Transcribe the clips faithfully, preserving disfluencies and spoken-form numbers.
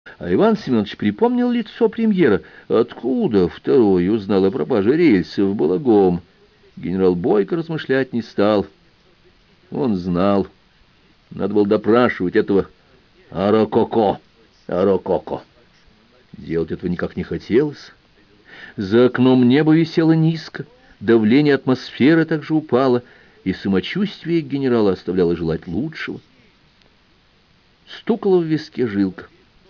А Иван Семенович припомнил лицо премьера. Откуда второй узнал о пропаже рельсов в Балагом? Генерал Бойко размышлять не стал. Он знал. Надо было допрашивать этого Арококо. Арококо. Делать этого никак не хотелось. За окном небо висело низко, давление атмосферы также упало, и самочувствие генерала оставляло желать лучшего. Стукала в виске жилка.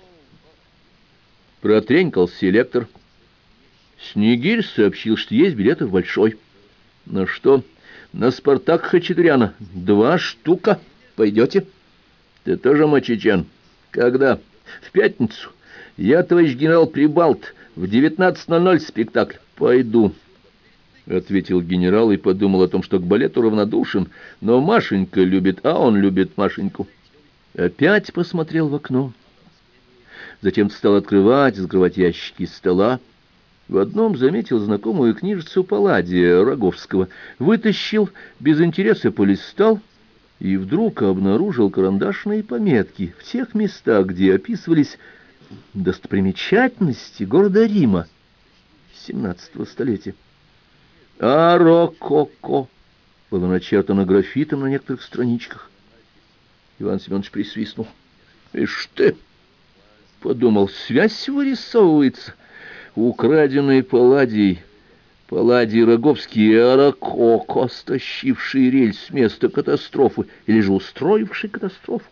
Протренькал селектор. Снегирь сообщил, что есть билеты в Большой. На что? На «Спартак» Хачатуряна. Два штука. Пойдете? Ты тоже мочечен? Когда? В пятницу. Я, товарищ генерал Прибалт, в девятнадцать ноль ноль спектакль. Пойду, — ответил генерал и подумал о том, что к балету равнодушен, но Машенька любит, а он любит Машеньку. Опять посмотрел в окно. Затем стал открывать, закрывать ящики стола. В одном заметил знакомую книжицу Палладия Роговского. Вытащил, без интереса полистал, и вдруг обнаружил карандашные пометки в тех местах, где описывались достопримечательности города Рима семнадцатого столетия. А рококо было начертано графитом на некоторых страничках. Иван Семенович присвистнул. «Ишь ты!» — подумал, связь вырисовывается. Украденный Палладий, Палладий Роговский и Арококо, стащивший рельс с места катастрофы, или же устроивший катастрофу.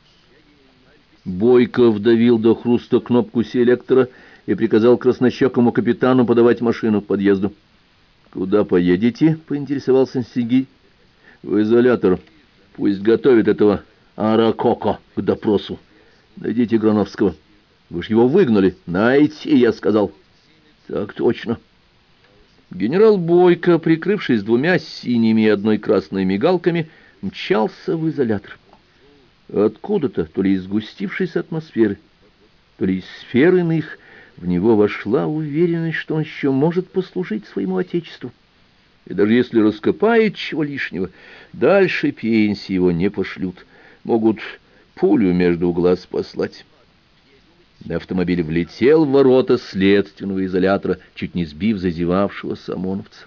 Бойко вдавил до хруста кнопку селектора и приказал краснощекому капитану подавать машину к подъезду. «Куда поедете?» — поинтересовался Снегирь. «В изолятор. Пусть готовит этого Арококо к допросу. Найдите Грановского. Вы ж его выгнали. Найти, я сказал». «Так точно». Генерал Бойко, прикрывшись двумя синими и одной красной мигалками, мчался в изолятор. Откуда-то, то ли из сгустившейся атмосферы, то ли из сфер иных, в него вошла уверенность, что он еще может послужить своему отечеству. И даже если раскопает чего лишнего, дальше пенсии его не пошлют. Могут пулю между глаз послать. Автомобиль влетел в ворота следственного изолятора, чуть не сбив зазевавшегося ОМОНовца.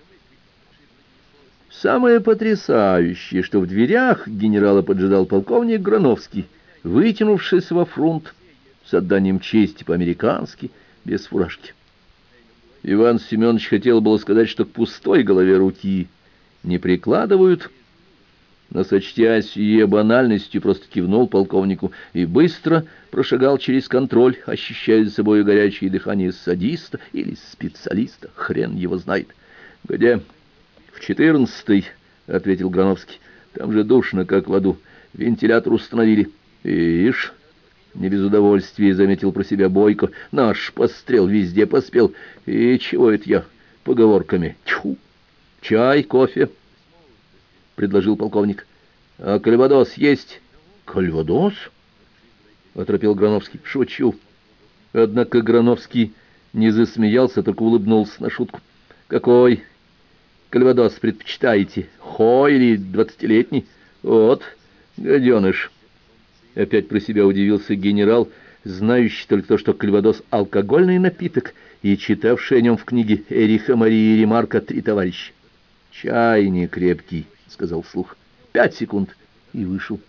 Самое потрясающее, что в дверях генерала поджидал полковник Грановский, вытянувшись во фронт, с отданием чести по-американски, без фуражки. Иван Семенович хотел было сказать, что к пустой голове руки не прикладывают, но, сочтя сие банальностью, просто кивнул полковнику и быстро прошагал через контроль, ощущая за собой горячее дыхание садиста или специалиста, хрен его знает. «Где?» «В четырнадцатый», — ответил Грановский. «Там же душно, как в аду. Вентилятор установили». «Ишь!» — не без удовольствия заметил про себя Бойко. «Наш пострел везде поспел. И чего это я поговорками? Тьфу! Чай, кофе?» — предложил полковник. «А кальвадос есть?» «Кальвадос?» — оторопел Грановский. «Шучу». Однако Грановский не засмеялся, только улыбнулся на шутку. «Какой кальвадос предпочитаете? Хо или двадцатилетний?» «Вот, гаденыш!» Опять про себя удивился генерал, знающий только то, что кальвадос — алкогольный напиток, и читавший о нем в книге Эриха Марии Ремарка «Три товарища». «Чай не крепкий», — сказал вслух. «Пять секунд» и вышел.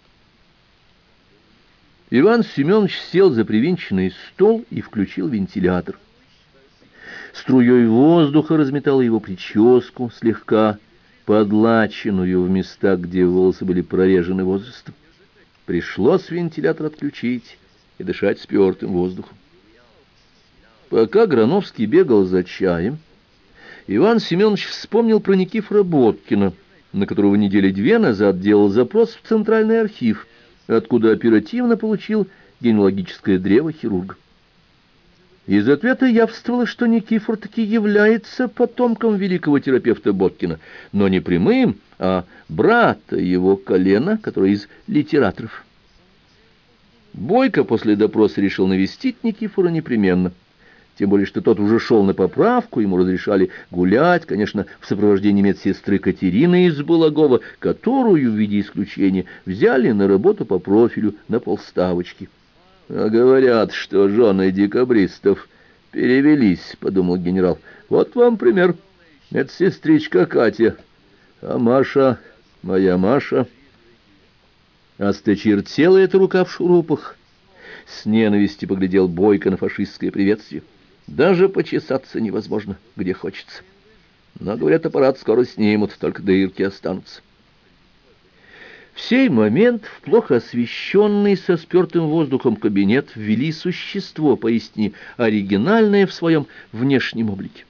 Иван Семенович сел за привинченный стол и включил вентилятор. Струей воздуха разметала его прическу, слегка подлаченную в местах, где волосы были прорежены возрастом. Пришлось вентилятор отключить и дышать спертым воздухом. Пока Грановский бегал за чаем, Иван Семенович вспомнил про Никифора Боткина, на которого недели две назад делал запрос в Центральный архив, откуда оперативно получил генеалогическое древо хирурга. Из ответа явствовало, что Никифор таки является потомком великого терапевта Боткина, но не прямым, а брата его колена, который из литераторов. Бойко после допроса решил навестить Никифора непременно, тем более что тот уже шел на поправку, ему разрешали гулять, конечно, в сопровождении медсестры Катерины из Балагова, которую в виде исключения взяли на работу по профилю на полставочки. А говорят, что жены декабристов перевелись, — подумал генерал. Вот вам пример. Медсестричка Катя, а Маша, моя Маша... Осточертела эта рука в шурупах. С ненавистью поглядел Бойко на фашистское приветствие. Даже почесаться невозможно, где хочется. Но, говорят, аппарат скоро снимут, только дырки останутся. В сей момент в плохо освещенный со спертым воздухом кабинет ввели существо, поистине оригинальное в своем внешнем облике.